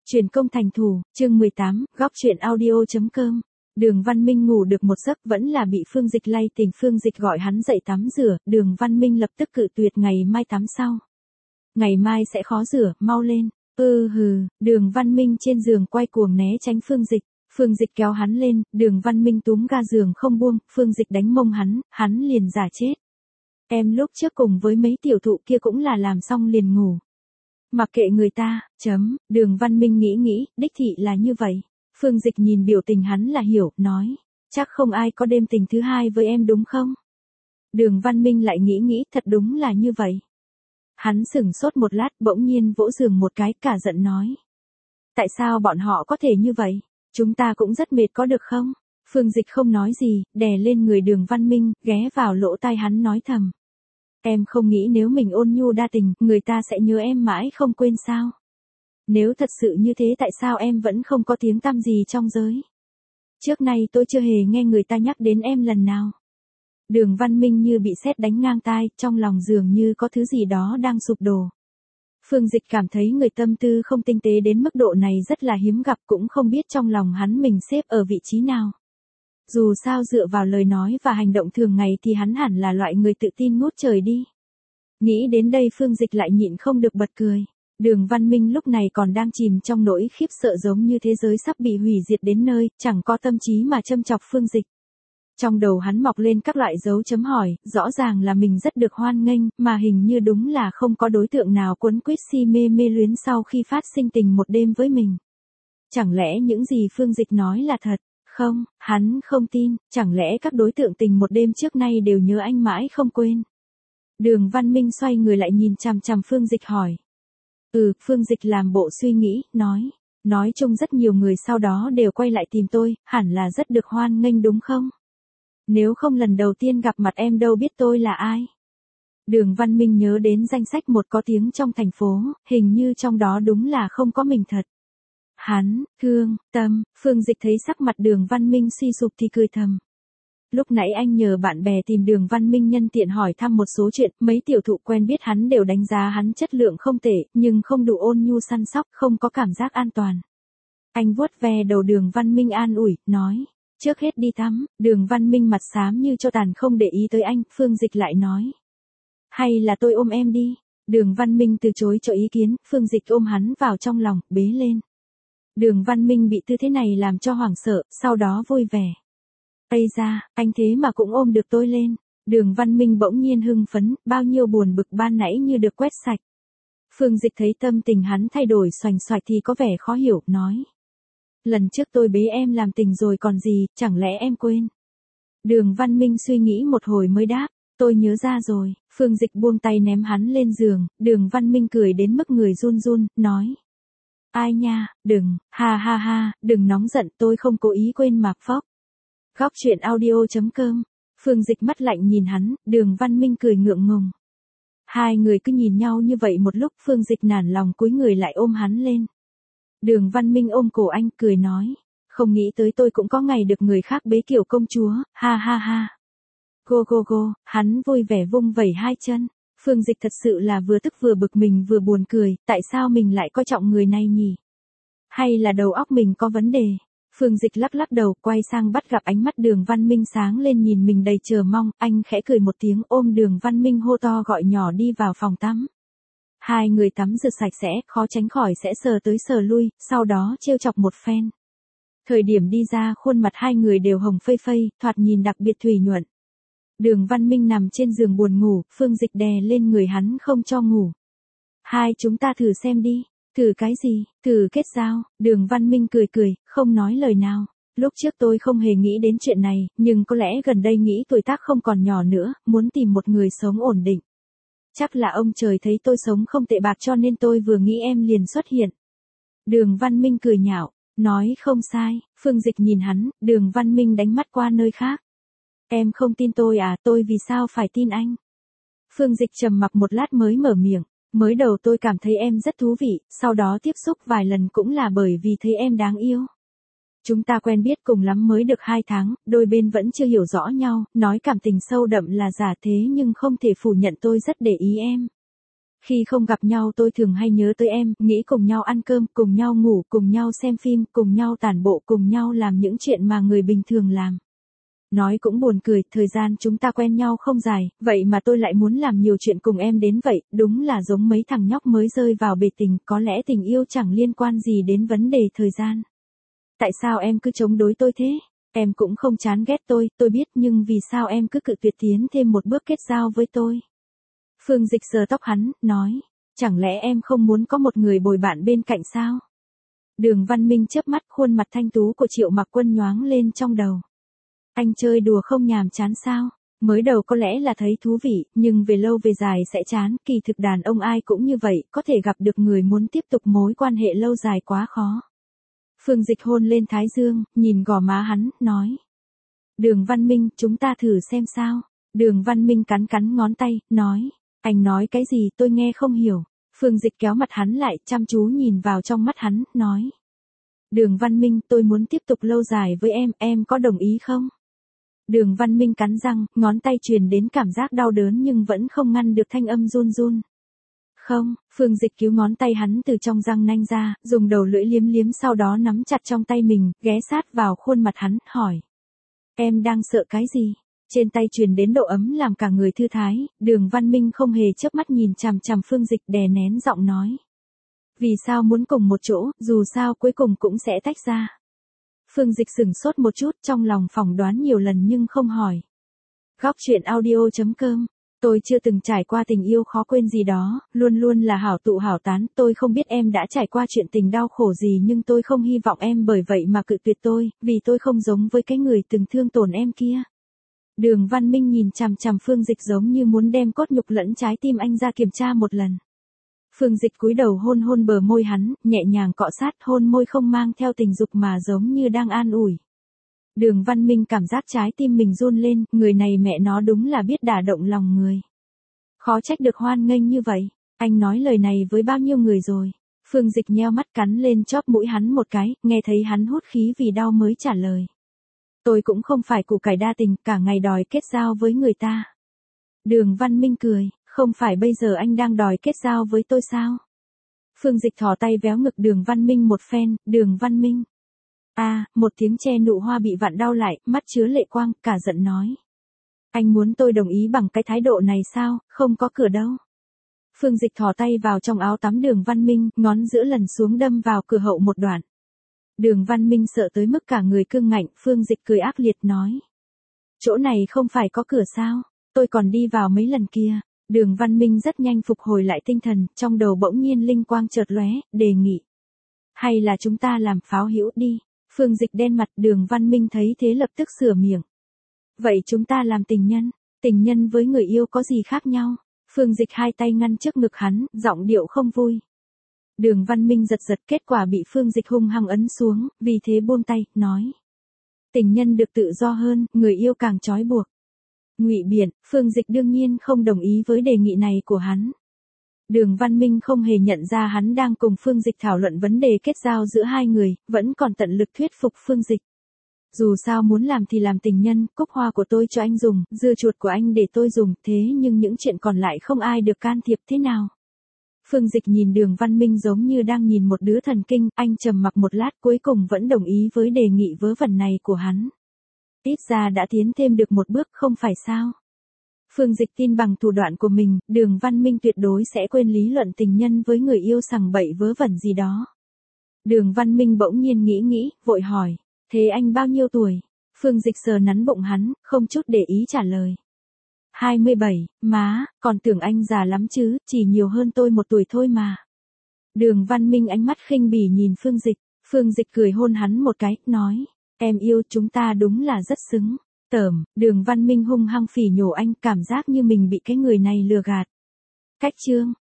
Truyền công thành thủ, chương 18, góc truyện audio.com. Đường Văn Minh ngủ được một giấc vẫn là bị Phương Dịch lay tỉnh. Phương Dịch gọi hắn dậy tắm rửa, Đường Văn Minh lập tức cự tuyệt, ngày mai tắm sau. Ngày mai sẽ khó rửa, mau lên. Đường Văn Minh trên giường quay cuồng né tránh Phương Dịch. Phương Dịch kéo hắn lên, Đường Văn Minh túm ga giường không buông, Phương Dịch đánh mông hắn liền giả chết. Em lúc trước cùng với mấy tiểu thụ kia cũng là làm xong liền ngủ. Mặc kệ người ta, Đường Văn Minh nghĩ, đích thị là như vậy. Phương Dịch nhìn biểu tình hắn là hiểu, nói. Chắc không ai có đêm tình thứ hai với em đúng không? Đường Văn Minh lại nghĩ, thật đúng là như vậy. Hắn sửng sốt một lát, bỗng nhiên vỗ giường một cái, cả giận nói. Tại sao bọn họ có thể như vậy? Chúng ta cũng rất mệt có được không? Phương Dịch không nói gì, đè lên người Đường Văn Minh, ghé vào lỗ tai hắn nói thầm. Em không nghĩ nếu mình ôn nhu đa tình, người ta sẽ nhớ em mãi không quên sao? Nếu thật sự như thế tại sao em vẫn không có tiếng tăm gì trong giới? Trước nay tôi chưa hề nghe người ta nhắc đến em lần nào. Đường Văn Minh như bị sét đánh ngang tai, trong lòng dường như có thứ gì đó đang sụp đổ. Phương Dịch cảm thấy người tâm tư không tinh tế đến mức độ này rất là hiếm gặp, cũng không biết trong lòng hắn mình xếp ở vị trí nào. Dù sao dựa vào lời nói và hành động thường ngày thì hắn hẳn là loại người tự tin ngút trời đi. Nghĩ đến đây Phương Dịch lại nhịn không được bật cười. Đường Văn Minh lúc này còn đang chìm trong nỗi khiếp sợ giống như thế giới sắp bị hủy diệt đến nơi, chẳng có tâm trí mà châm chọc Phương Dịch. Trong đầu hắn mọc lên các loại dấu chấm hỏi, rõ ràng là mình rất được hoan nghênh, mà hình như đúng là không có đối tượng nào quấn quýt si mê mê luyến sau khi phát sinh tình một đêm với mình. Chẳng lẽ những gì Phương Dịch nói là thật? Không, hắn không tin, chẳng lẽ các đối tượng tình một đêm trước nay đều nhớ anh mãi không quên. Đường Văn Minh xoay người lại nhìn chằm chằm Phương Dịch hỏi. Phương Dịch làm bộ suy nghĩ, nói chung rất nhiều người sau đó đều quay lại tìm tôi, hẳn là rất được hoan nghênh đúng không? Nếu không lần đầu tiên gặp mặt em đâu biết tôi là ai. Đường Văn Minh nhớ đến danh sách một có tiếng trong thành phố, hình như trong đó đúng là không có mình thật. Hắn, thương, tâm, Phương Dịch thấy sắc mặt Đường Văn Minh suy sụp thì cười thầm. Lúc nãy anh nhờ bạn bè tìm Đường Văn Minh nhân tiện hỏi thăm một số chuyện, mấy tiểu thụ quen biết hắn đều đánh giá hắn chất lượng không tệ, nhưng không đủ ôn nhu săn sóc, không có cảm giác an toàn. Anh vuốt ve đầu Đường Văn Minh an ủi, nói, trước hết đi tắm. Đường Văn Minh mặt xám như cho tàn không để ý tới anh, Phương Dịch lại nói. Hay là tôi ôm em đi. Đường Văn Minh từ chối cho ý kiến, Phương Dịch ôm hắn vào trong lòng, bế lên. Đường Văn Minh bị tư thế này làm cho hoảng sợ, sau đó vui vẻ. Ây da, anh thế mà cũng ôm được tôi lên. Đường Văn Minh bỗng nhiên hưng phấn, bao nhiêu buồn bực ban nãy như được quét sạch. Phương Dịch thấy tâm tình hắn thay đổi xoành xoạch thì có vẻ khó hiểu, nói. Lần trước tôi bế em làm tình rồi còn gì, chẳng lẽ em quên? Đường Văn Minh suy nghĩ một hồi mới đáp, tôi nhớ ra rồi. Phương Dịch buông tay ném hắn lên giường, Đường Văn Minh cười đến mức người run run, nói. Ai nha, đừng, ha, đừng nóng giận, tôi không cố ý quên mà phóc. Góc truyện audio.com. Phương Dịch mắt lạnh nhìn hắn, Đường Văn Minh cười ngượng ngùng. Hai người cứ nhìn nhau như vậy một lúc, Phương Dịch nản lòng cúi người lại ôm hắn lên. Đường Văn Minh ôm cổ anh, cười nói. Không nghĩ tới tôi cũng có ngày được người khác bế kiểu công chúa, ha. Go, hắn vui vẻ vung vẩy hai chân. Phương Dịch thật sự là vừa tức vừa bực mình vừa buồn cười, tại sao mình lại coi trọng người này nhỉ? Hay là đầu óc mình có vấn đề? Phương Dịch lắc đầu, quay sang bắt gặp ánh mắt Đường Văn Minh sáng lên nhìn mình đầy chờ mong, anh khẽ cười một tiếng ôm Đường Văn Minh hô to gọi nhỏ đi vào phòng tắm. Hai người tắm rửa sạch sẽ, khó tránh khỏi sẽ sờ tới sờ lui, sau đó trêu chọc một phen. Thời điểm đi ra khuôn mặt hai người đều hồng phây phây, thoạt nhìn đặc biệt thủy nhuận. Đường Văn Minh nằm trên giường buồn ngủ, Phương Dịch đè lên người hắn không cho ngủ. Hai chúng ta thử xem đi. Thử cái gì? Thử kết giao. Đường Văn Minh cười, không nói lời nào. Lúc trước tôi không hề nghĩ đến chuyện này, nhưng có lẽ gần đây nghĩ tuổi tác không còn nhỏ nữa, muốn tìm một người sống ổn định. Chắc là ông trời thấy tôi sống không tệ bạc cho nên tôi vừa nghĩ em liền xuất hiện. Đường Văn Minh cười nhạo, nói không sai. Phương Dịch nhìn hắn, Đường Văn Minh đánh mắt qua nơi khác. Em không tin tôi à, tôi vì sao phải tin anh? Phương Dịch trầm mặc một lát mới mở miệng. Mới đầu tôi cảm thấy em rất thú vị, sau đó tiếp xúc vài lần cũng là bởi vì thấy em đáng yêu. Chúng ta quen biết cùng lắm mới được 2 tháng, đôi bên vẫn chưa hiểu rõ nhau, nói cảm tình sâu đậm là giả thế nhưng không thể phủ nhận tôi rất để ý em. Khi không gặp nhau tôi thường hay nhớ tới em, nghĩ cùng nhau ăn cơm, cùng nhau ngủ, cùng nhau xem phim, cùng nhau tản bộ, cùng nhau làm những chuyện mà người bình thường làm. Nói cũng buồn cười, thời gian chúng ta quen nhau không dài, vậy mà tôi lại muốn làm nhiều chuyện cùng em đến vậy, đúng là giống mấy thằng nhóc mới rơi vào bể tình, có lẽ tình yêu chẳng liên quan gì đến vấn đề thời gian. Tại sao em cứ chống đối tôi thế? Em cũng không chán ghét tôi biết, nhưng vì sao em cứ cự tuyệt tiến thêm một bước kết giao với tôi? Phương Dịch sờ tóc hắn, nói, chẳng lẽ em không muốn có một người bồi bạn bên cạnh sao? Đường Văn Minh chớp mắt, khuôn mặt thanh tú của Triệu Mặc Quân nhoáng lên trong đầu. Anh chơi đùa không nhàm chán sao? Mới đầu có lẽ là thấy thú vị, nhưng về lâu về dài sẽ chán, kỳ thực đàn ông ai cũng như vậy, có thể gặp được người muốn tiếp tục mối quan hệ lâu dài quá khó. Phương Dịch hôn lên thái dương, nhìn gò má hắn, nói. Đường Văn Minh, chúng ta thử xem sao. Đường Văn Minh cắn cắn ngón tay, nói. Anh nói cái gì tôi nghe không hiểu. Phương Dịch kéo mặt hắn lại, chăm chú nhìn vào trong mắt hắn, nói. Đường Văn Minh, tôi muốn tiếp tục lâu dài với em có đồng ý không? Đường Văn Minh cắn răng, ngón tay truyền đến cảm giác đau đớn nhưng vẫn không ngăn được thanh âm run run. Không, Phương Dịch cứu ngón tay hắn từ trong răng nanh ra, dùng đầu lưỡi liếm liếm sau đó nắm chặt trong tay mình, ghé sát vào khuôn mặt hắn, hỏi. Em đang sợ cái gì? Trên tay truyền đến độ ấm làm cả người thư thái, Đường Văn Minh không hề chớp mắt nhìn chằm chằm Phương Dịch, đè nén giọng nói. Vì sao muốn cùng một chỗ, dù sao cuối cùng cũng sẽ tách ra. Phương Dịch sửng sốt một chút, trong lòng phỏng đoán nhiều lần nhưng không hỏi. Góc truyện audio.com. Tôi chưa từng trải qua tình yêu khó quên gì đó, luôn luôn là hảo tụ hảo tán, tôi không biết em đã trải qua chuyện tình đau khổ gì nhưng tôi không hy vọng em bởi vậy mà cự tuyệt tôi, vì tôi không giống với cái người từng thương tổn em kia. Đường Văn Minh nhìn chằm chằm Phương Dịch giống như muốn đem cốt nhục lẫn trái tim anh ra kiểm tra một lần. Phương Dịch cúi đầu hôn hôn bờ môi hắn, nhẹ nhàng cọ sát, hôn môi không mang theo tình dục mà giống như đang an ủi. Đường Văn Minh cảm giác trái tim mình run lên, người này mẹ nó đúng là biết đả động lòng người. Khó trách được hoan nghênh như vậy, anh nói lời này với bao nhiêu người rồi. Phương Dịch nheo mắt cắn lên chóp mũi hắn một cái, nghe thấy hắn hút khí vì đau mới trả lời. Tôi cũng không phải củ cải đa tình, cả ngày đòi kết giao với người ta. Đường Văn Minh cười, không phải bây giờ anh đang đòi kết giao với tôi sao? Phương Dịch thò tay véo ngực Đường Văn Minh một phen, Đường Văn Minh. Một tiếng che nụ hoa bị vặn đau lại, mắt chứa lệ quang, cả giận nói. Anh muốn tôi đồng ý bằng cái thái độ này sao, không có cửa đâu. Phương Dịch thò tay vào trong áo tắm Đường Văn Minh, ngón giữa lần xuống đâm vào cửa hậu một đoạn. Đường Văn Minh sợ tới mức cả người cương ngạnh, Phương Dịch cười ác liệt nói. Chỗ này không phải có cửa sao, tôi còn đi vào mấy lần kia. Đường Văn Minh rất nhanh phục hồi lại tinh thần, trong đầu bỗng nhiên linh quang chợt lóe, đề nghị. Hay là chúng ta làm pháo hữu đi. Phương Dịch đen mặt, Đường Văn Minh thấy thế lập tức sửa miệng. Vậy chúng ta làm tình nhân với người yêu có gì khác nhau? Phương Dịch hai tay ngăn trước ngực hắn, giọng điệu không vui. Đường Văn Minh giật giật, kết quả bị Phương Dịch hung hăng ấn xuống, vì thế buông tay, nói. Tình nhân được tự do hơn, người yêu càng trói buộc. Ngụy biện, Phương Dịch đương nhiên không đồng ý với đề nghị này của hắn. Đường Văn Minh không hề nhận ra hắn đang cùng Phương Dịch thảo luận vấn đề kết giao giữa hai người, vẫn còn tận lực thuyết phục Phương Dịch. Dù sao muốn làm thì làm tình nhân, cúc hoa của tôi cho anh dùng, dưa chuột của anh để tôi dùng, thế nhưng những chuyện còn lại không ai được can thiệp thế nào. Phương Dịch nhìn Đường Văn Minh giống như đang nhìn một đứa thần kinh, anh trầm mặc một lát cuối cùng vẫn đồng ý với đề nghị vớ vẩn này của hắn. Ít ra đã tiến thêm được một bước không phải sao. Phương Dịch tin bằng thủ đoạn của mình, Đường Văn Minh tuyệt đối sẽ quên lý luận tình nhân với người yêu sằng bậy vớ vẩn gì đó. Đường Văn Minh bỗng nhiên nghĩ, vội hỏi, thế anh bao nhiêu tuổi? Phương Dịch sờ nắn bụng hắn, không chút để ý trả lời. 27, má, còn tưởng anh già lắm chứ, chỉ nhiều hơn tôi 1 tuổi thôi mà. Đường Văn Minh ánh mắt khinh bỉ nhìn Phương Dịch cười hôn hắn một cái, nói, em yêu chúng ta đúng là rất xứng. Đường Văn Minh hung hăng phỉ nhổ anh, cảm giác như mình bị cái người này lừa gạt. Cách chương.